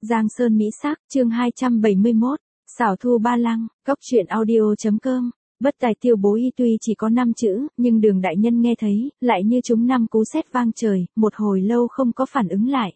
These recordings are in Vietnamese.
Giang Sơn Mỹ Sắc, chương 271, xảo thu ba lăng, góc truyện audio.com. Bất tài Tiêu Bố Y tuy chỉ có 5 chữ, nhưng Đường đại nhân nghe thấy, lại như trúng 5 cú sét vang trời, một hồi lâu không có phản ứng lại.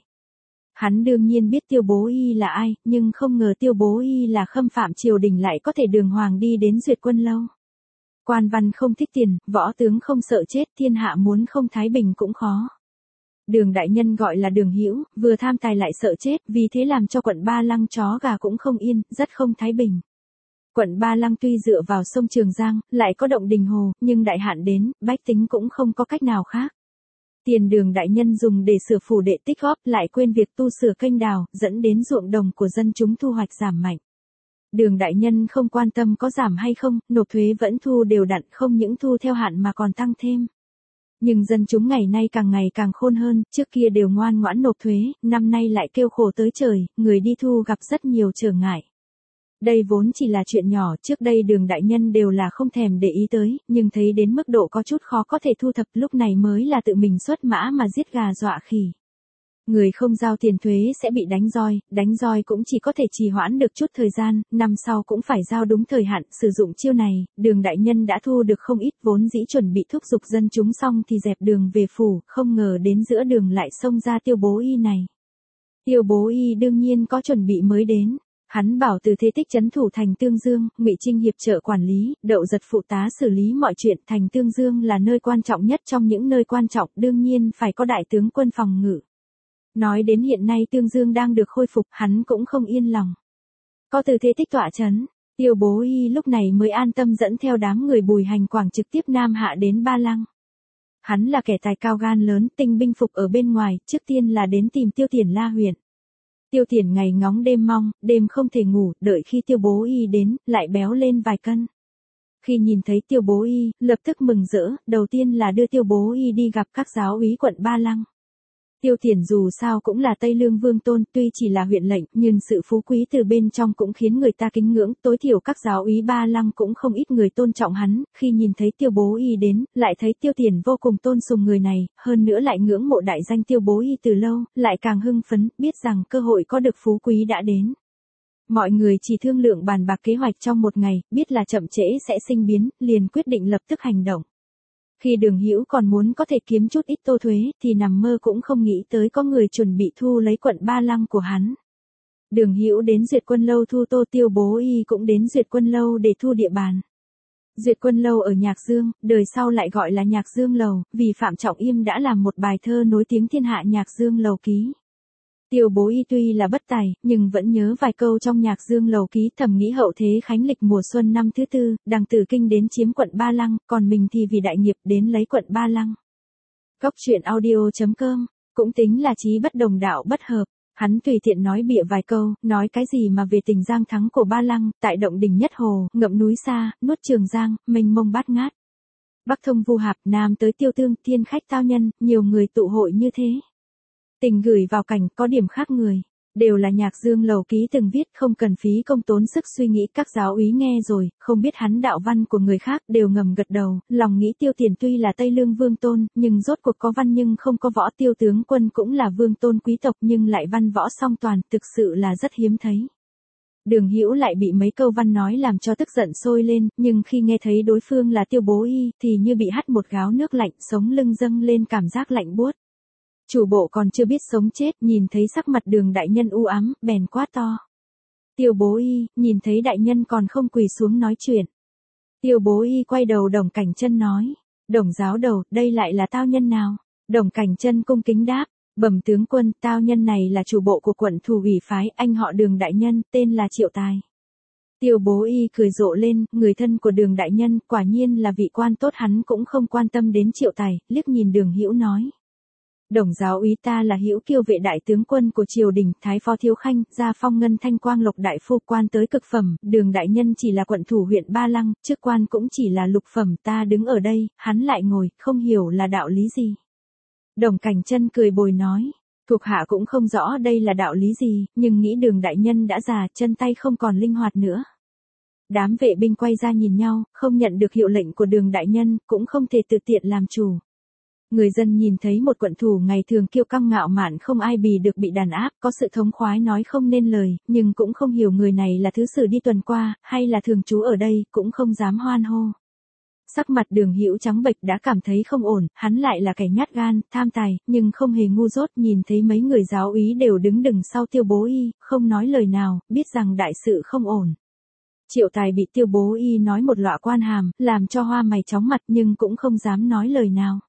Hắn đương nhiên biết Tiêu Bố Y là ai, nhưng không ngờ Tiêu Bố Y là khâm phạm triều đình lại có thể đường hoàng đi đến Duyệt Quân lâu. Quan văn không thích tiền, võ tướng không sợ chết, thiên hạ muốn không thái bình cũng khó. Đường đại nhân gọi là Đường Hữu, vừa tham tài lại sợ chết, vì thế làm cho quận Ba Lăng chó gà cũng không yên, rất không thái bình. Quận Ba Lăng tuy dựa vào sông Trường Giang, lại có động đình hồ, nhưng đại hạn đến, bách tính cũng không có cách nào khác. Tiền Đường đại nhân dùng để sửa phủ đệ tích góp, lại quên việc tu sửa kênh đào, dẫn đến ruộng đồng của dân chúng thu hoạch giảm mạnh. Đường đại nhân không quan tâm có giảm hay không, nộp thuế vẫn thu đều đặn, không những thu theo hạn mà còn tăng thêm. Nhưng dân chúng ngày nay càng khôn hơn, trước kia đều ngoan ngoãn nộp thuế, năm nay lại kêu khổ tới trời, người đi thu gặp rất nhiều trở ngại. Đây vốn chỉ là chuyện nhỏ, trước đây Đường đại nhân đều là không thèm để ý tới, nhưng thấy đến mức độ có chút khó có thể thu thập, lúc này mới là tự mình xuất mã mà giết gà dọa khỉ. Người không giao tiền thuế sẽ bị đánh roi cũng chỉ có thể trì hoãn được chút thời gian, năm sau cũng phải giao đúng thời hạn. Sử dụng chiêu này, Đường đại nhân đã thu được không ít, vốn dĩ chuẩn bị thúc giục dân chúng xong thì dẹp đường về phủ, không ngờ đến giữa đường lại xông ra Tiêu Bố Y này. Tiêu Bố Y đương nhiên có chuẩn bị mới đến. Hắn bảo Từ Thế Tích trấn thủ thành Tương Dương, Ngụy Trinh hiệp trợ quản lý, Đậu Giật phụ tá xử lý mọi chuyện. Thành Tương Dương là nơi quan trọng nhất trong những nơi quan trọng, đương nhiên phải có đại tướng quân phòng ngự. Nói đến hiện nay Tương Dương đang được khôi phục, hắn cũng không yên lòng. Có Từ Thế Tích tọa trấn, Tiêu Bố Y lúc này mới an tâm dẫn theo đám người Bùi Hành Quảng trực tiếp nam hạ đến Ba Lăng. Hắn là kẻ tài cao gan lớn, tinh binh phục ở bên ngoài, trước tiên là đến tìm Tiêu Tiền La huyện. Tiêu Tiền ngày ngóng đêm mong, đêm không thể ngủ, đợi khi Tiêu Bố Y đến, lại béo lên vài cân. Khi nhìn thấy Tiêu Bố Y, lập tức mừng rỡ, đầu tiên là đưa Tiêu Bố Y đi gặp các giáo úy quận Ba Lăng. Tiêu Tiền dù sao cũng là Tây Lương Vương tôn, tuy chỉ là huyện lệnh, nhưng sự phú quý từ bên trong cũng khiến người ta kính ngưỡng, tối thiểu các giáo úy Ba Lăng cũng không ít người tôn trọng hắn. Khi nhìn thấy Tiêu Bố Y đến, lại thấy Tiêu Tiền vô cùng tôn sùng người này, hơn nữa lại ngưỡng mộ đại danh Tiêu Bố Y từ lâu, lại càng hưng phấn, biết rằng cơ hội có được phú quý đã đến. Mọi người chỉ thương lượng bàn bạc kế hoạch trong một ngày, biết là chậm trễ sẽ sinh biến, liền quyết định lập tức hành động. Khi Đường Hữu còn muốn có thể kiếm chút ít tô thuế, thì nằm mơ cũng không nghĩ tới có người chuẩn bị thu lấy quận Ba Lăng của hắn. Đường Hữu đến Duyệt Quân lâu thu tô, Tiêu Bố Y cũng đến Duyệt Quân lâu để thu địa bàn. Duyệt Quân lâu ở Nhạc Dương, đời sau lại gọi là Nhạc Dương lầu, vì Phạm Trọng Yêm đã làm một bài thơ nối tiếng thiên hạ Nhạc Dương lầu ký. Tiêu Bố Y tuy là bất tài, nhưng vẫn nhớ vài câu trong Nhạc Dương lầu ký, thầm nghĩ hậu thế khánh lịch mùa xuân năm thứ 4, đằng Từ Kinh đến chiếm quận Ba Lăng, còn mình thì vì đại nghiệp đến lấy quận Ba Lăng. Góc truyện audio.com, cũng tính là chí bất đồng đạo bất hợp. Hắn tùy tiện nói bịa vài câu, nói cái gì mà về tình giang thắng của Ba Lăng, tại động đình Nhất Hồ, ngậm núi xa, nuốt Trường Giang, mênh mông bát ngát. Bắc thông Vu Hạp, Nam tới Tiêu Tương, thiên khách tao nhân, nhiều người tụ hội như thế. Tình gửi vào cảnh, có điểm khác người. Đều là Nhạc Dương lầu ký từng viết, không cần phí công tốn sức suy nghĩ. Các giáo úy nghe rồi, không biết hắn đạo văn của người khác, đều ngầm gật đầu, lòng nghĩ Tiêu Tiền tuy là Tây Lương Vương tôn, nhưng rốt cuộc có văn nhưng không có võ. Tiêu tướng quân cũng là vương tôn quý tộc nhưng lại văn võ song toàn, thực sự là rất hiếm thấy. Đường Hữu lại bị mấy câu văn nói làm cho tức giận sôi lên, nhưng khi nghe thấy đối phương là Tiêu Bố Y, thì như bị hắt một gáo nước lạnh, sống lưng dâng lên cảm giác lạnh buốt. Chủ bộ còn chưa biết sống chết, nhìn thấy sắc mặt Đường đại nhân u ám, bèn quát to. Tiêu Bố Y, nhìn thấy đại nhân còn không quỳ xuống nói chuyện. Tiêu Bố Y quay đầu Đồng Cảnh Chân nói. Đồng giáo đầu, đây lại là tao nhân nào? Đồng Cảnh Chân cung kính đáp. Bẩm tướng quân, tao nhân này là chủ bộ của quận Thủ ủy phái, anh họ Đường đại nhân, tên là Triệu Tài. Tiêu Bố Y cười rộ lên, người thân của Đường đại nhân, quả nhiên là vị quan tốt. Hắn cũng không quan tâm đến Triệu Tài, liếc nhìn Đường Hữu nói. Đồng giáo úy, ta là Hữu Kiêu vệ đại tướng quân của triều đình, Thái phó thiếu khanh, gia phong ngân thanh quang lộc đại phu, quan tới cực phẩm. Đường đại nhân chỉ là quận thủ huyện Ba Lăng, chức quan cũng chỉ là lục phẩm. Ta đứng ở đây, hắn lại ngồi, không hiểu là đạo lý gì. Đồng Cảnh Chân cười bồi nói, thuộc hạ cũng không rõ đây là đạo lý gì, nhưng nghĩ Đường đại nhân đã già, chân tay không còn linh hoạt nữa. Đám vệ binh quay ra nhìn nhau, không nhận được hiệu lệnh của Đường đại nhân, cũng không thể tự tiện làm chủ. Người dân nhìn thấy một quận thủ ngày thường kiêu căng ngạo mạn không ai bì được bị đàn áp, có sự thống khoái nói không nên lời, nhưng cũng không hiểu người này là thứ sử đi tuần qua, hay là thường trú ở đây, cũng không dám hoan hô. Sắc mặt Đường Hữu trắng bệch đã cảm thấy không ổn, hắn lại là kẻ nhát gan, tham tài, nhưng không hề ngu dốt, nhìn thấy mấy người giáo úy đều đứng đằng sau Tiêu Bố Y, không nói lời nào, biết rằng đại sự không ổn. Triệu Tài bị Tiêu Bố Y nói một lọa quan hàm, làm cho hoa mày chóng mặt nhưng cũng không dám nói lời nào.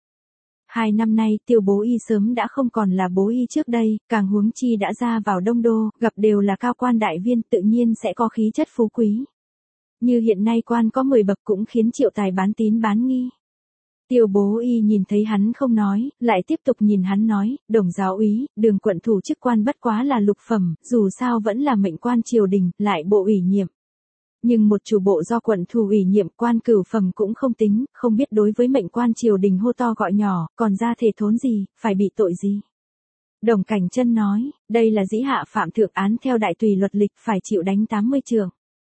2 năm nay Tiêu Bố Y sớm đã không còn là Bố Y trước đây, càng huống chi đã ra vào Đông Đô, gặp đều là cao quan đại viên, tự nhiên sẽ có khí chất phú quý. Như hiện nay quan có 10 bậc cũng khiến Triệu Tài bán tín bán nghi. Tiêu Bố Y nhìn thấy hắn không nói, lại tiếp tục nhìn hắn nói, Đồng giáo úy, Đường quận thủ chức quan bất quá là lục phẩm, dù sao vẫn là mệnh quan triều đình, lại bộ ủy nhiệm. Nhưng một chủ bộ do quận thủ ủy nhiệm, quan cửu phẩm cũng không tính, không biết đối với mệnh quan triều đình hô to gọi nhỏ, còn ra thể thốn gì, phải bị tội gì. Đồng Cảnh Chân nói, đây là dĩ hạ phạm thượng án theo đại tùy luật lịch, phải chịu đánh 80 trượng.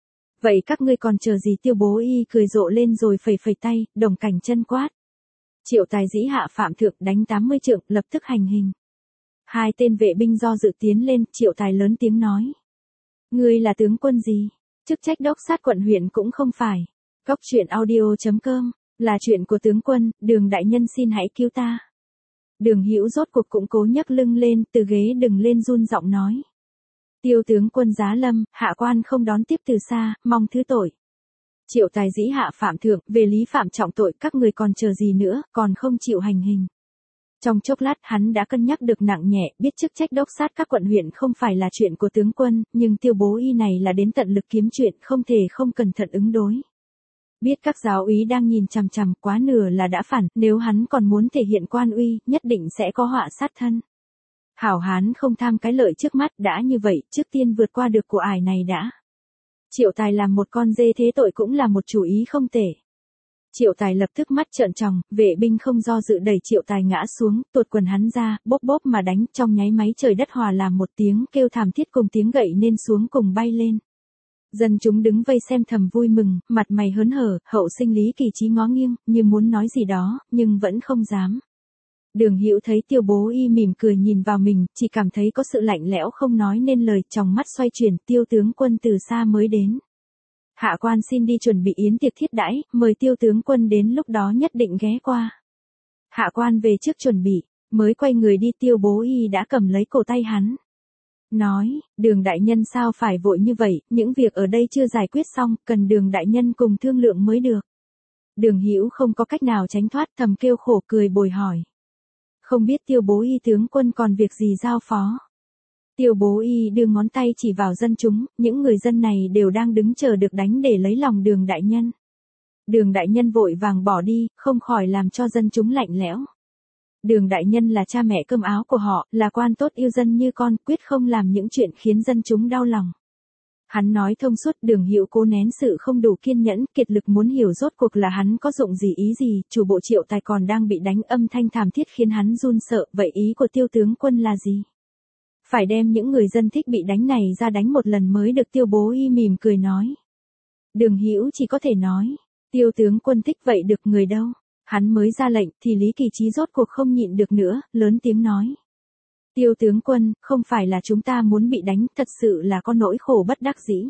Vậy các ngươi còn chờ gì? Tiêu Bố Y cười rộ lên rồi phẩy phẩy tay, Đồng Cảnh Chân quát. Triệu Tài dĩ hạ phạm thượng đánh 80 trượng, lập tức hành hình. 2 tên vệ binh do dự tiến lên, Triệu Tài lớn tiếng nói. Ngươi là tướng quân gì? Chức trách đốc sát quận huyện cũng không phải. Cóc truyện audio.com, là chuyện của tướng quân, Đường đại nhân xin hãy cứu ta. Đường Hữu rốt cuộc cũng cố nhấc lưng lên, từ ghế đừng lên run giọng nói. Tiêu tướng quân giá lâm, hạ quan không đón tiếp từ xa, mong thứ tội. Triệu Tài dĩ hạ phạm thượng, về lý phạm trọng tội, các người còn chờ gì nữa, còn không chịu hành hình. Trong chốc lát hắn đã cân nhắc được nặng nhẹ, biết chức trách đốc sát các quận huyện không phải là chuyện của tướng quân, nhưng Tiêu Bố Y này là đến tận lực kiếm chuyện, không thể không cẩn thận ứng đối. Biết các giáo úy đang nhìn chằm chằm, quá nửa là đã phản, nếu hắn còn muốn thể hiện quan uy, nhất định sẽ có họa sát thân. Hảo hán không tham cái lợi trước mắt, đã như vậy, trước tiên vượt qua được của ải này đã. Triệu Tài làm một con dê thế tội cũng là một chủ ý không tệ. Triệu Tài lập tức mắt trợn tròng, vệ binh không do dự đẩy Triệu Tài ngã xuống, tuột quần hắn ra, bóp bóp mà đánh, trong nháy máy trời đất hòa làm một tiếng kêu thảm thiết cùng tiếng gậy nên xuống cùng bay lên. Dân chúng đứng vây xem thầm vui mừng, mặt mày hớn hở, hậu sinh Lý Kỳ Chí ngó nghiêng, như muốn nói gì đó, nhưng vẫn không dám. Đường Hữu thấy Tiêu Bố Y mỉm cười nhìn vào mình, chỉ cảm thấy có sự lạnh lẽo không nói nên lời, trong mắt xoay chuyển, Tiêu tướng quân từ xa mới đến. Hạ quan xin đi chuẩn bị yến tiệc thiết đãi, mời Tiêu tướng quân đến lúc đó nhất định ghé qua. Hạ quan về trước chuẩn bị, mới quay người đi Tiêu Bố Y đã cầm lấy cổ tay hắn. Nói, Đường đại nhân sao phải vội như vậy, những việc ở đây chưa giải quyết xong, cần Đường đại nhân cùng thương lượng mới được. Đường Hữu không có cách nào tránh thoát, thầm kêu khổ cười bồi hỏi. Không biết Tiêu Bố Y tướng quân còn việc gì giao phó. Tiêu Bố Y đưa ngón tay chỉ vào dân chúng, những người dân này đều đang đứng chờ được đánh để lấy lòng Đường đại nhân. Đường đại nhân vội vàng bỏ đi, không khỏi làm cho dân chúng lạnh lẽo. Đường đại nhân là cha mẹ cơm áo của họ, là quan tốt yêu dân như con, quyết không làm những chuyện khiến dân chúng đau lòng. Hắn nói thông suốt, Đường Hữu cố nén sự không đủ kiên nhẫn, kiệt lực muốn hiểu rốt cuộc là hắn có dụng gì ý gì, chủ bộ Triệu Tài còn đang bị đánh, âm thanh thảm thiết khiến hắn run sợ, vậy ý của Tiêu tướng quân là gì? Phải đem những người dân thích bị đánh này ra đánh một lần mới được. Tiêu Bố Y mỉm cười nói. Đường Hữu chỉ có thể nói, Tiêu tướng quân thích vậy được người đâu. Hắn mới ra lệnh thì Lý Kỳ Chí rốt cuộc không nhịn được nữa, lớn tiếng nói. Tiêu tướng quân, không phải là chúng ta muốn bị đánh, thật sự là có nỗi khổ bất đắc dĩ.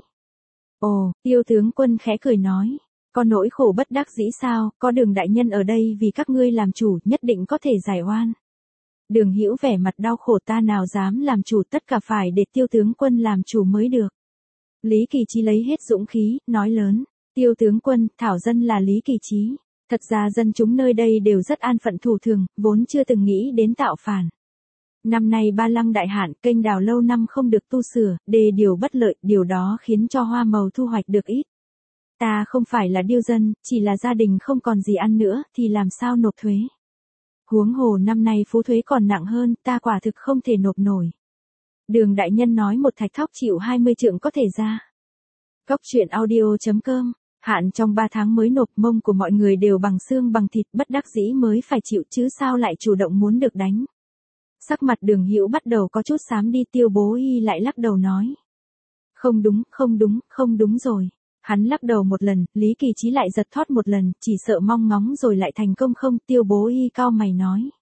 Ồ, Tiêu tướng quân khẽ cười nói. Có nỗi khổ bất đắc dĩ sao, có Đường đại nhân ở đây vì các ngươi làm chủ, nhất định có thể giải oan. Đường Hữu vẻ mặt đau khổ, ta nào dám làm chủ, tất cả phải để Tiêu tướng quân làm chủ mới được. Lý Kỳ Chí lấy hết dũng khí, nói lớn. Tiêu tướng quân, thảo dân là Lý Kỳ Chí. Thật ra dân chúng nơi đây đều rất an phận thủ thường, vốn chưa từng nghĩ đến tạo phản. Năm nay Ba Lăng đại hạn, kênh đào lâu năm không được tu sửa, đê điều bất lợi, điều đó khiến cho hoa màu thu hoạch được ít. Ta không phải là điêu dân, chỉ là gia đình không còn gì ăn nữa, thì làm sao nộp thuế. Huống hồ năm nay phú thuế còn nặng hơn, ta quả thực không thể nộp nổi. Đường đại nhân nói một thạch thóc chịu 20 trượng có thể ra. Cóc truyện audio.com, hạn trong 3 tháng mới nộp, mông của mọi người đều bằng xương bằng thịt, bất đắc dĩ mới phải chịu chứ sao lại chủ động muốn được đánh. Sắc mặt Đường Hữu bắt đầu có chút xám đi. Tiêu Bố Y lại lắc đầu nói. Không đúng, không đúng, không đúng rồi. Hắn lắc đầu một lần, Lý Kỳ Chí lại giật thót một lần, chỉ sợ mong ngóng rồi lại thành công không. Tiêu Bố Y cau mày nói.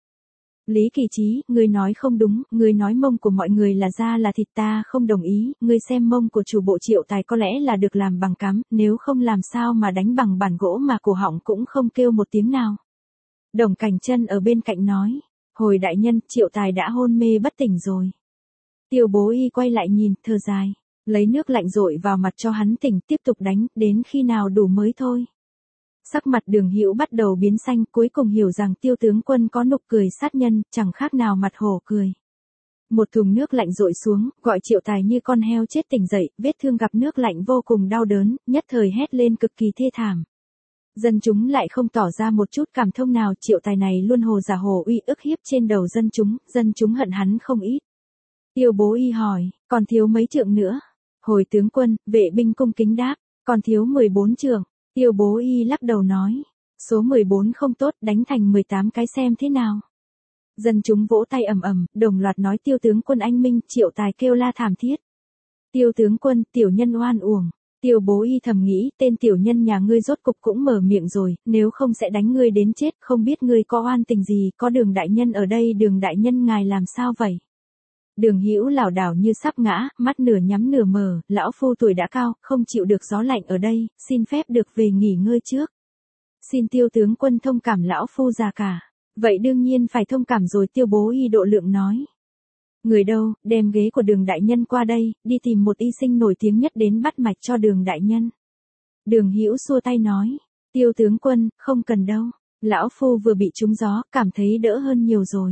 Lý Kỳ Chí, ngươi nói không đúng, ngươi nói mông của mọi người là da là thịt, ta không đồng ý, ngươi xem mông của chủ bộ Triệu Tài có lẽ là được làm bằng cám, nếu không làm sao mà đánh bằng bản gỗ mà cổ họng cũng không kêu một tiếng nào. Đồng Cảnh Chân ở bên cạnh nói, hồi đại nhân, Triệu Tài đã hôn mê bất tỉnh rồi. Tiêu Bố Y quay lại nhìn, thở dài, lấy nước lạnh dội vào mặt cho hắn tỉnh, tiếp tục đánh, đến khi nào đủ mới thôi. Sắc mặt Đường Hữu bắt đầu biến xanh, cuối cùng hiểu rằng Tiêu tướng quân có nụ cười sát nhân, chẳng khác nào mặt hổ cười. Một thùng nước lạnh dội xuống, gọi Triệu Tài như con heo chết tỉnh dậy, vết thương gặp nước lạnh vô cùng đau đớn, nhất thời hét lên cực kỳ thê thảm. Dân chúng lại không tỏ ra một chút cảm thông nào, Triệu Tài này luôn hồ giả hồ uy ức hiếp trên đầu dân chúng hận hắn không ít. Tiêu Bố Y hỏi, còn thiếu mấy trượng nữa? Hồi tướng quân, vệ binh cung kính đáp, còn thiếu 14 trượng. Tiêu Bố Y lắc đầu nói, số 14 không tốt, đánh thành 18 cái xem thế nào. Dân chúng vỗ tay ầm ầm, đồng loạt nói Tiêu tướng quân anh minh, Triệu Tài kêu la thảm thiết. Tiêu tướng quân, tiểu nhân oan uổng. Tiêu Bố Y thầm nghĩ, tên tiểu nhân nhà ngươi rốt cục cũng mở miệng rồi, nếu không sẽ đánh ngươi đến chết, không biết ngươi có oan tình gì, có Đường đại nhân ở đây, Đường đại nhân ngài làm sao vậy? Đường Hữu lảo đảo như sắp ngã, mắt nửa nhắm nửa mở, lão phu tuổi đã cao, không chịu được gió lạnh ở đây, xin phép được về nghỉ ngơi trước. Xin Tiêu tướng quân thông cảm lão phu già cả. Vậy đương nhiên phải thông cảm rồi, Tiêu Bố Y độ lượng nói. Người đâu, đem ghế của Đường đại nhân qua đây, đi tìm một y sinh nổi tiếng nhất đến bắt mạch cho Đường đại nhân. Đường Hữu xua tay nói, Tiêu tướng quân, không cần đâu, lão phu vừa bị trúng gió, cảm thấy đỡ hơn nhiều rồi.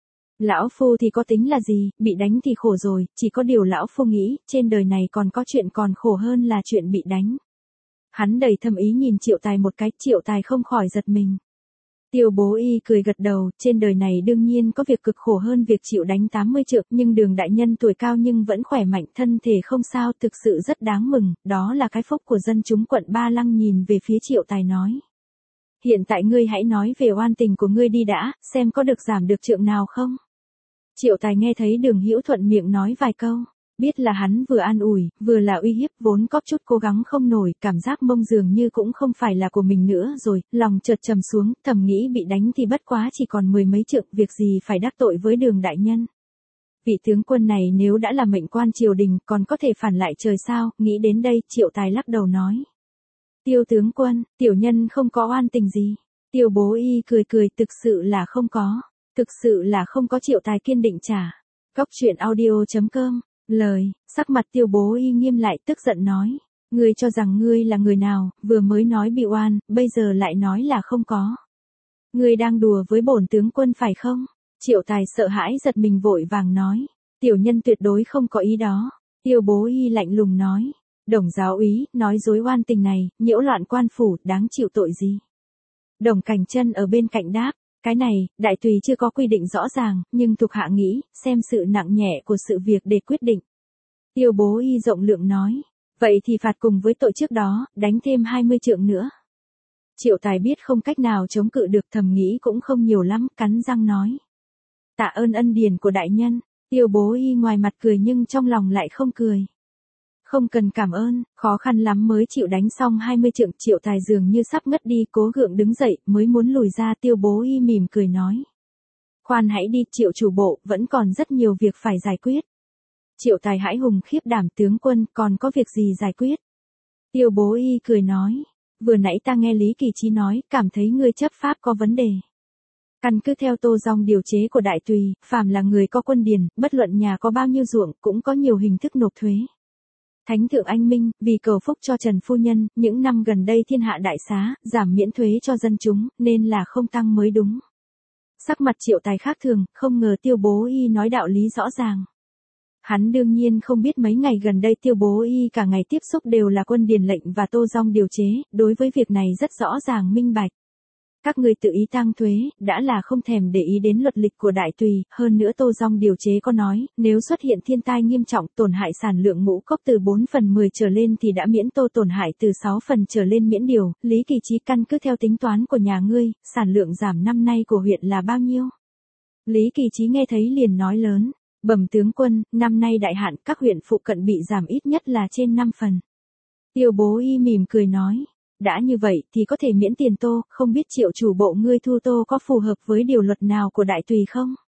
Lão phu thì có tính là gì, bị đánh thì khổ rồi, chỉ có điều lão phu nghĩ, trên đời này còn có chuyện còn khổ hơn là chuyện bị đánh. Hắn đầy thâm ý nhìn Triệu Tài một cái, Triệu Tài không khỏi giật mình. Tiêu Bố Y cười gật đầu, trên đời này đương nhiên có việc cực khổ hơn việc chịu đánh 80 trượng, nhưng Đường đại nhân tuổi cao nhưng vẫn khỏe mạnh, thân thể không sao, thực sự rất đáng mừng, đó là cái phúc của dân chúng quận Ba Lăng. Nhìn về phía Triệu Tài nói. Hiện tại ngươi hãy nói về oan tình của ngươi đi đã, xem có được giảm được trượng nào không? Triệu Tài nghe thấy Đường Hữu thuận miệng nói vài câu, biết là hắn vừa an ủi, vừa là uy hiếp, vốn có chút cố gắng không nổi, cảm giác mông dường như cũng không phải là của mình nữa rồi, lòng chợt trầm xuống, thầm nghĩ bị đánh thì bất quá chỉ còn 10 mấy trượng, việc gì phải đắc tội với Đường đại nhân. Vị tướng quân này nếu đã là mệnh quan triều đình, còn có thể phản lại trời sao? Nghĩ đến đây, Triệu Tài lắc đầu nói. Tiêu tướng quân, tiểu nhân không có oan tình gì. Tiêu Bố Y cười cười, thực sự là không có. Thực sự là không có. Triệu Tài kiên định trả. Góc truyện audio.com. Lời, sắc mặt Tiêu Bố Y nghiêm lại, tức giận nói. Ngươi cho rằng ngươi là người nào, vừa mới nói bị oan, bây giờ lại nói là không có. Ngươi đang đùa với bổn tướng quân phải không? Triệu Tài sợ hãi giật mình vội vàng nói. Tiểu nhân tuyệt đối không có ý đó. Tiêu Bố Y lạnh lùng nói. Đồng giáo úy, nói dối oan tình này, nhiễu loạn quan phủ, đáng chịu tội gì? Đồng Cảnh Chân ở bên cạnh đáp. Cái này, đại tùy chưa có quy định rõ ràng, nhưng thuộc hạ nghĩ, xem sự nặng nhẹ của sự việc để quyết định. Tiêu Bố Y rộng lượng nói. Vậy thì phạt cùng với tội trước đó, đánh thêm 20 trượng nữa. Triệu Tài biết không cách nào chống cự được, thầm nghĩ cũng không nhiều lắm, cắn răng nói. Tạ ơn ân điển của đại nhân. Tiêu Bố Y ngoài mặt cười nhưng trong lòng lại không cười. Không cần cảm ơn, khó khăn lắm mới chịu đánh xong 20 trượng. Triệu Tài dường như sắp ngất đi, cố gượng đứng dậy, mới muốn lùi ra. Tiêu Bố Y mỉm cười nói. Khoan hãy đi, Triệu chủ bộ, vẫn còn rất nhiều việc phải giải quyết. Triệu Tài hãi hùng khiếp đảm, tướng quân, còn có việc gì giải quyết? Tiêu Bố Y cười nói. Vừa nãy ta nghe Lý Kỳ Chí nói, cảm thấy ngươi chấp pháp có vấn đề. Căn cứ theo Tô Dong điều chế của đại tùy, phàm là người có quân điền, bất luận nhà có bao nhiêu ruộng, cũng có nhiều hình thức nộp thuế. Thánh thượng anh minh, vì cầu phúc cho Trần phu nhân, những năm gần đây thiên hạ đại xá, giảm miễn thuế cho dân chúng, nên là không tăng mới đúng. Sắc mặt Triệu Tài khác thường, không ngờ Tiêu Bố Y nói đạo lý rõ ràng. Hắn đương nhiên không biết mấy ngày gần đây Tiêu Bố Y cả ngày tiếp xúc đều là quân điền lệnh và Tô Dong điều chế, đối với việc này rất rõ ràng minh bạch. Các người tự ý tăng thuế, đã là không thèm để ý đến luật lịch của đại tùy, hơn nữa Tô Dong điều chế có nói, nếu xuất hiện thiên tai nghiêm trọng, tổn hại sản lượng ngũ cốc từ 4/10 trở lên thì đã miễn tô, tổn hại từ 6 phần trở lên miễn điều. Lý Kỳ Chí, căn cứ theo tính toán của nhà ngươi, sản lượng giảm năm nay của huyện là bao nhiêu? Lý Kỳ Chí nghe thấy liền nói lớn, bẩm tướng quân, năm nay đại hạn, các huyện phụ cận bị giảm ít nhất là trên 5 phần. Tiêu Bố Y mỉm cười nói. Đã như vậy thì có thể miễn tiền tô, không biết Triệu chủ bộ ngươi thu tô có phù hợp với điều luật nào của đại tùy không?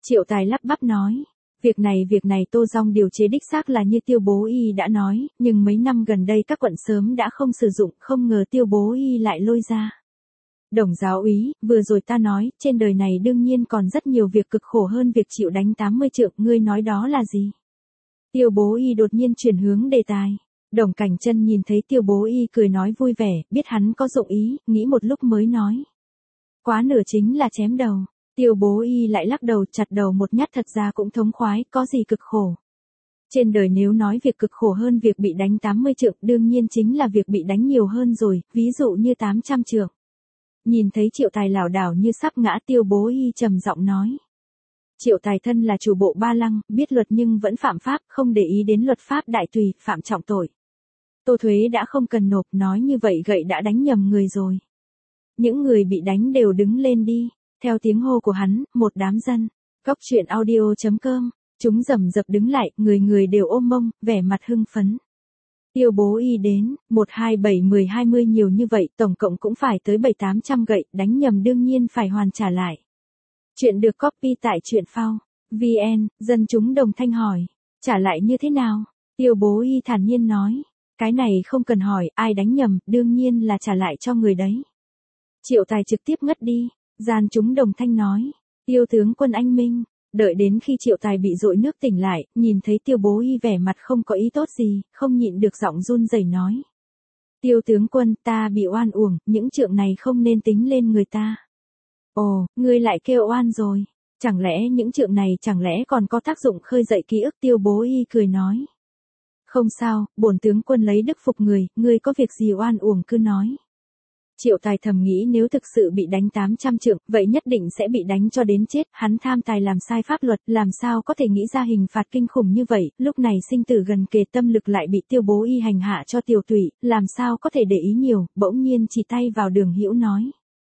Triệu Tài lắp bắp nói. Việc này Tô Dong điều chế đích xác là như Tiêu Bố Y đã nói, nhưng mấy năm gần đây các quận sớm đã không sử dụng, không ngờ Tiêu Bố Y lại lôi ra. Đồng giáo úy, vừa rồi ta nói, trên đời này đương nhiên còn rất nhiều việc cực khổ hơn việc chịu đánh 80 trượng, ngươi nói đó là gì? Tiêu Bố Y đột nhiên chuyển hướng đề tài. Đồng Cảnh Chân nhìn thấy Tiêu Bố Y cười nói vui vẻ, biết hắn có dụng ý, nghĩ một lúc mới nói. Quá nửa chính là chém đầu. Tiêu Bố Y lại lắc đầu, chặt đầu một nhát, thật ra cũng thống khoái, có gì cực khổ. Trên đời nếu nói việc cực khổ hơn việc bị đánh 80 trượng, đương nhiên chính là việc bị đánh nhiều hơn rồi, ví dụ như 800 trượng. Nhìn thấy Triệu Tài lảo đảo như sắp ngã, Tiêu Bố Y trầm giọng nói. Triệu Tài thân là chủ bộ Ba Lăng, biết luật nhưng vẫn phạm pháp, không để ý đến luật pháp đại tùy, phạm trọng tội. Tô Thuế đã không cần nộp, nói như vậy gậy đã đánh nhầm người rồi. Những người bị đánh đều đứng lên đi. Theo tiếng hô của hắn, một đám dân, Cóc Truyện Audio.com, chúng rầm rập đứng lại, người người đều ôm mông, vẻ mặt hưng phấn. Tiêu Bố Y đến, 1, 2, 7, 10, 20 nhiều như vậy, tổng cộng cũng phải tới 7-800 gậy, đánh nhầm đương nhiên phải hoàn trả lại. Chuyện được copy tại truyện phao. VN, dân chúng đồng thanh hỏi, trả lại như thế nào? Tiêu Bố Y thản nhiên nói, cái này không cần hỏi, ai đánh nhầm, đương nhiên là trả lại cho người đấy. Triệu Tài trực tiếp ngất đi. Gian chúng đồng thanh nói, Tiêu tướng quân anh minh, đợi đến khi Triệu Tài bị dội nước tỉnh lại, nhìn thấy Tiêu Bố Y vẻ mặt không có ý tốt gì, không nhịn được giọng run rẩy nói. Tiêu tướng quân, ta bị oan uổng, những trượng này không nên tính lên người ta. Ồ, ngươi lại kêu oan rồi, chẳng lẽ những trượng này chẳng lẽ còn có tác dụng khơi dậy ký ức? Tiêu Bố Y cười nói. Không sao, bổn tướng quân lấy đức phục người, ngươi có việc gì oan uổng cứ nói. Triệu Tài thầm nghĩ nếu thực sự bị đánh 800 trượng, vậy nhất định sẽ bị đánh cho đến chết, hắn tham tài làm sai pháp luật, làm sao có thể nghĩ ra hình phạt kinh khủng như vậy, lúc này sinh tử gần kề, tâm lực lại bị Tiêu Bố Y hành hạ cho tiểu tụy, làm sao có thể để ý nhiều, bỗng nhiên chỉ tay vào Đường Hữu nói.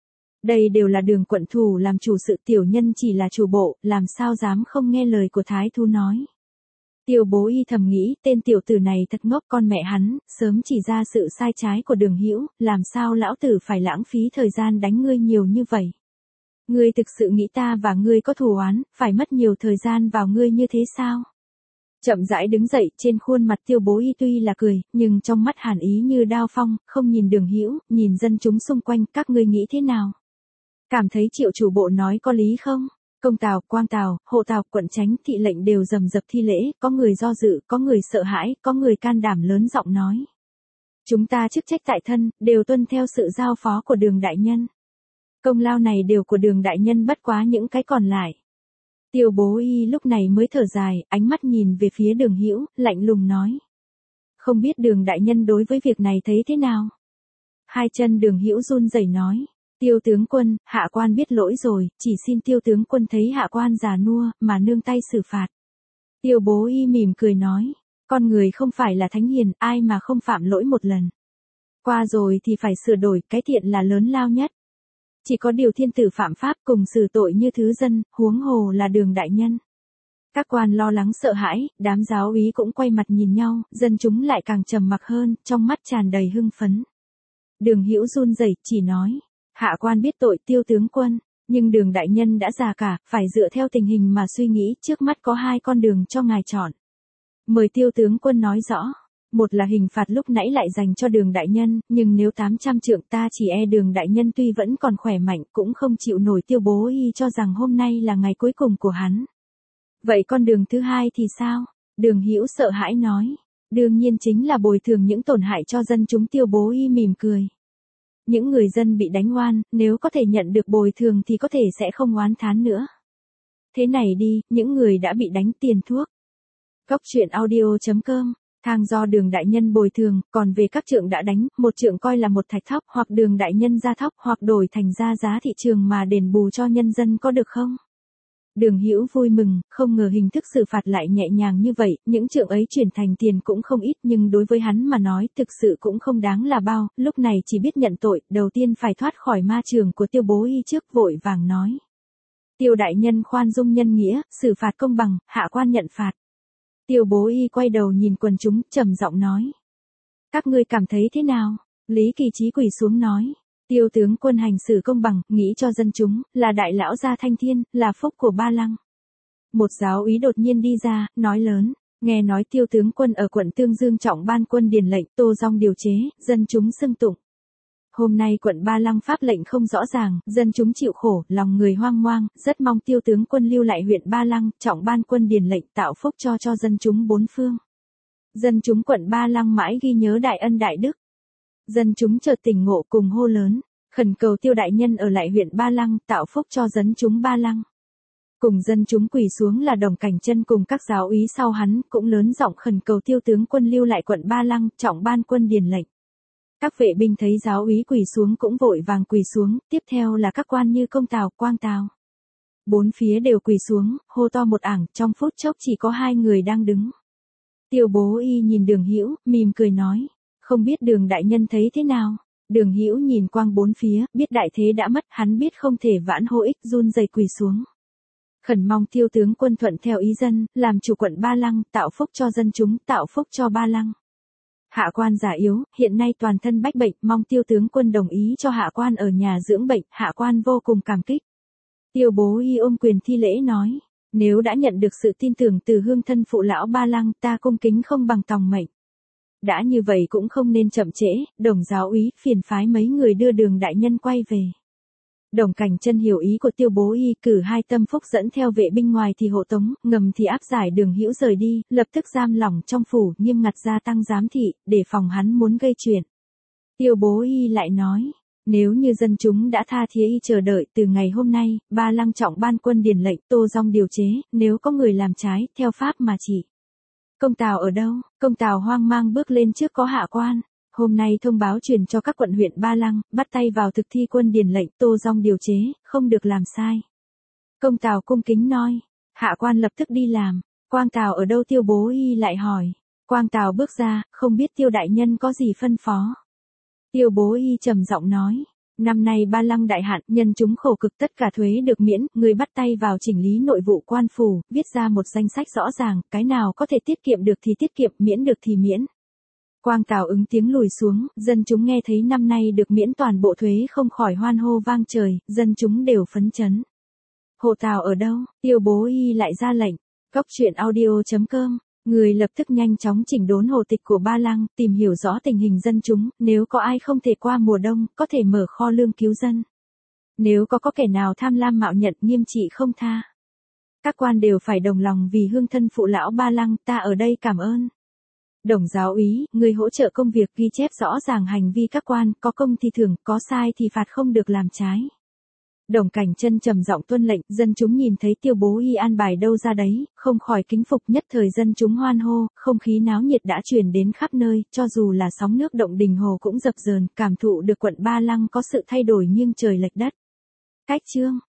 Đây đều là Đường quận thủ làm chủ sự, tiểu nhân chỉ là chủ bộ, làm sao dám không nghe lời của thái thú nói. Tiêu Bố Y thầm nghĩ, tên tiểu tử này thật ngốc, con mẹ hắn, sớm chỉ ra sự sai trái của Đường Hữu, làm sao lão tử phải lãng phí thời gian đánh ngươi nhiều như vậy. Ngươi thực sự nghĩ ta và ngươi có thù oán, phải mất nhiều thời gian vào ngươi như thế sao? Chậm rãi đứng dậy, trên khuôn mặt Tiêu Bố Y tuy là cười, nhưng trong mắt hàn ý như đao phong, không nhìn Đường Hữu, nhìn dân chúng xung quanh, các ngươi nghĩ thế nào? Cảm thấy Triệu chủ bộ nói có lý không? Công Tào, Quang Tào, Hộ Tào, quận Chánh, thị lệnh đều rầm rập thi lễ, có người do dự, có người sợ hãi, có người can đảm lớn giọng nói. Chúng ta chức trách tại thân, đều tuân theo sự giao phó của Đường đại nhân. Công lao này đều của Đường đại nhân, bất quá những cái còn lại. Tiêu Bố Y lúc này mới thở dài, ánh mắt nhìn về phía Đường Hữu, lạnh lùng nói. Không biết Đường đại nhân đối với việc này thấy thế nào? Hai chân Đường Hữu run rẩy nói. Tiêu tướng quân, hạ quan biết lỗi rồi, chỉ xin Tiêu tướng quân thấy hạ quan già nua, mà nương tay xử phạt. Tiêu Bố Y mỉm cười nói, con người không phải là thánh hiền, ai mà không phạm lỗi một lần. Qua rồi thì phải sửa đổi, cái thiện là lớn lao nhất. Chỉ có điều thiên tử phạm pháp cùng xử tội như thứ dân, huống hồ là Đường đại nhân. Các quan lo lắng sợ hãi, đám giáo úy cũng quay mặt nhìn nhau, dân chúng lại càng trầm mặc hơn, trong mắt tràn đầy hưng phấn. Đường Hữu run rẩy, chỉ nói. Hạ quan biết tội Tiêu tướng quân, nhưng Đường đại nhân đã già cả, phải dựa theo tình hình mà suy nghĩ, trước mắt có hai con đường cho ngài chọn. Mời Tiêu tướng quân nói rõ. Một là hình phạt lúc nãy lại dành cho Đường đại nhân, nhưng nếu 800 trượng ta chỉ e Đường đại nhân tuy vẫn còn khỏe mạnh cũng không chịu nổi. Tiêu Bố Y cho rằng hôm nay là ngày cuối cùng của hắn. Vậy con đường thứ hai thì sao? Đường Hữu sợ hãi nói. Đương nhiên chính là bồi thường những tổn hại cho dân chúng. Tiêu Bố Y mỉm cười. Những người dân bị đánh oan, nếu có thể nhận được bồi thường thì có thể sẽ không oán thán nữa. Thế này đi, những người đã bị đánh tiền thuốc. Cóc Truyện Audio.com, thang do Đường đại nhân bồi thường, còn về các trượng đã đánh, một trượng coi là một thạch thóc, hoặc Đường đại nhân ra thóc, hoặc đổi thành ra giá thị trường mà đền bù cho nhân dân, có được không? Đường Hữu vui mừng, không ngờ hình thức xử phạt lại nhẹ nhàng như vậy, những trượng ấy chuyển thành tiền cũng không ít, nhưng đối với hắn mà nói thực sự cũng không đáng là bao, lúc này chỉ biết nhận tội, đầu tiên phải thoát khỏi ma trường của Tiêu Bố Y trước, vội vàng nói. Tiêu đại nhân khoan dung nhân nghĩa, xử phạt công bằng, hạ quan nhận phạt. Tiêu Bố Y quay đầu nhìn quần chúng, trầm giọng nói. Các ngươi cảm thấy thế nào? Lý Kỳ Chí quỳ xuống nói. Tiêu tướng quân hành xử công bằng, nghĩ cho dân chúng, là đại lão gia thanh thiên, là phúc của Ba Lăng. Một giáo úy đột nhiên đi ra, nói lớn, nghe nói Tiêu tướng quân ở quận Tương Dương trọng ban quân điền lệnh, Tô Dong điều chế, dân chúng xưng tụng. Hôm nay quận Ba Lăng pháp lệnh không rõ ràng, dân chúng chịu khổ, lòng người hoang mang, rất mong Tiêu tướng quân lưu lại huyện Ba Lăng, trọng ban quân điền lệnh tạo phúc cho dân chúng bốn phương. Dân chúng quận Ba Lăng mãi ghi nhớ đại ân đại đức. Dân chúng chợt tỉnh ngộ cùng hô lớn, khẩn cầu Tiêu đại nhân ở lại huyện Ba Lăng, tạo phúc cho dân chúng Ba Lăng. Cùng dân chúng quỳ xuống là Đồng Cảnh Chân cùng các giáo úy sau hắn, cũng lớn giọng khẩn cầu Tiêu tướng quân lưu lại quận Ba Lăng, trọng ban quân điền lệnh. Các vệ binh thấy giáo úy quỳ xuống cũng vội vàng quỳ xuống, tiếp theo là các quan như Công Tào, Quang Tào. Bốn phía đều quỳ xuống, hô to một ảng, trong phút chốc chỉ có hai người đang đứng. Tiêu Bố Y nhìn Đường Hữu, mỉm cười nói, không biết Đường đại nhân thấy thế nào. Đường Hữu nhìn quang bốn phía, biết đại thế đã mất, hắn biết không thể vãn hồi, run rẩy quỳ xuống. Khẩn mong Tiêu tướng quân thuận theo ý dân, làm chủ quận Ba Lăng, tạo phúc cho dân chúng, tạo phúc cho Ba Lăng. Hạ quan già yếu, hiện nay toàn thân bách bệnh, mong Tiêu tướng quân đồng ý cho hạ quan ở nhà dưỡng bệnh, hạ quan vô cùng cảm kích. Tiêu Bố Y ôm quyền thi lễ nói, nếu đã nhận được sự tin tưởng từ hương thân phụ lão Ba Lăng, ta cung kính không bằng tòng mệnh. Đã như vậy cũng không nên chậm trễ, Đồng giáo úy phiền phái mấy người đưa Đường đại nhân quay về. Đồng Cảnh Chân hiểu ý của Tiêu Bố Y, cử hai tâm phúc dẫn theo vệ binh ngoài thì hộ tống, ngầm thì áp giải Đường Hữu rời đi, lập tức giam lỏng trong phủ, nghiêm ngặt gia tăng giám thị, để phòng hắn muốn gây chuyện. Tiêu Bố Y lại nói, nếu như dân chúng đã tha thiết y chờ đợi từ ngày hôm nay, Ba Lăng trọng ban quân điền lệnh, Tô Dong điều chế, nếu có người làm trái, theo pháp mà trị. Công Tào ở đâu? Công Tào hoang mang bước lên trước có hạ quan. Hôm nay thông báo truyền cho các quận huyện Ba Lăng, bắt tay vào thực thi quân điền lệnh, Tô Dong điều chế, không được làm sai. Công Tào cung kính nói, hạ quan lập tức đi làm. Quang Tào ở đâu? Tiêu Bố Y lại hỏi. Quang Tào bước ra, không biết Tiêu đại nhân có gì phân phó. Tiêu Bố Y trầm giọng nói, năm nay Ba Lăng đại hạn, nhân chúng khổ cực, tất cả thuế được miễn, người bắt tay vào chỉnh lý nội vụ quan phủ, viết ra một danh sách rõ ràng, cái nào có thể tiết kiệm được thì tiết kiệm, miễn được thì miễn. Quang Tào ứng tiếng lùi xuống, dân chúng nghe thấy năm nay được miễn toàn bộ thuế không khỏi hoan hô vang trời, dân chúng đều phấn chấn. Hồ Tào ở đâu? Tiêu Bố Y lại ra lệnh. Cóc truyện audio.com. Người lập tức nhanh chóng chỉnh đốn hồ tịch của Ba Lăng, tìm hiểu rõ tình hình dân chúng, nếu có ai không thể qua mùa đông, có thể mở kho lương cứu dân. Nếu có kẻ nào tham lam mạo nhận, nghiêm trị không tha. Các quan đều phải đồng lòng vì hương thân phụ lão Ba Lăng, ta ở đây cảm ơn. Đồng giáo úy, người hỗ trợ công việc ghi chép rõ ràng hành vi các quan, có công thì thưởng, có sai thì phạt, không được làm trái. Đồng Cảnh Chân trầm giọng tuân lệnh, dân chúng nhìn thấy Tiêu Bố Y an bài đâu ra đấy, không khỏi kính phục, nhất thời dân chúng hoan hô, không khí náo nhiệt đã truyền đến khắp nơi, cho dù là sóng nước động đình hồ cũng dập dờn, cảm thụ được quận Ba Lăng có sự thay đổi nghiêng trời lệch đất. Cách chương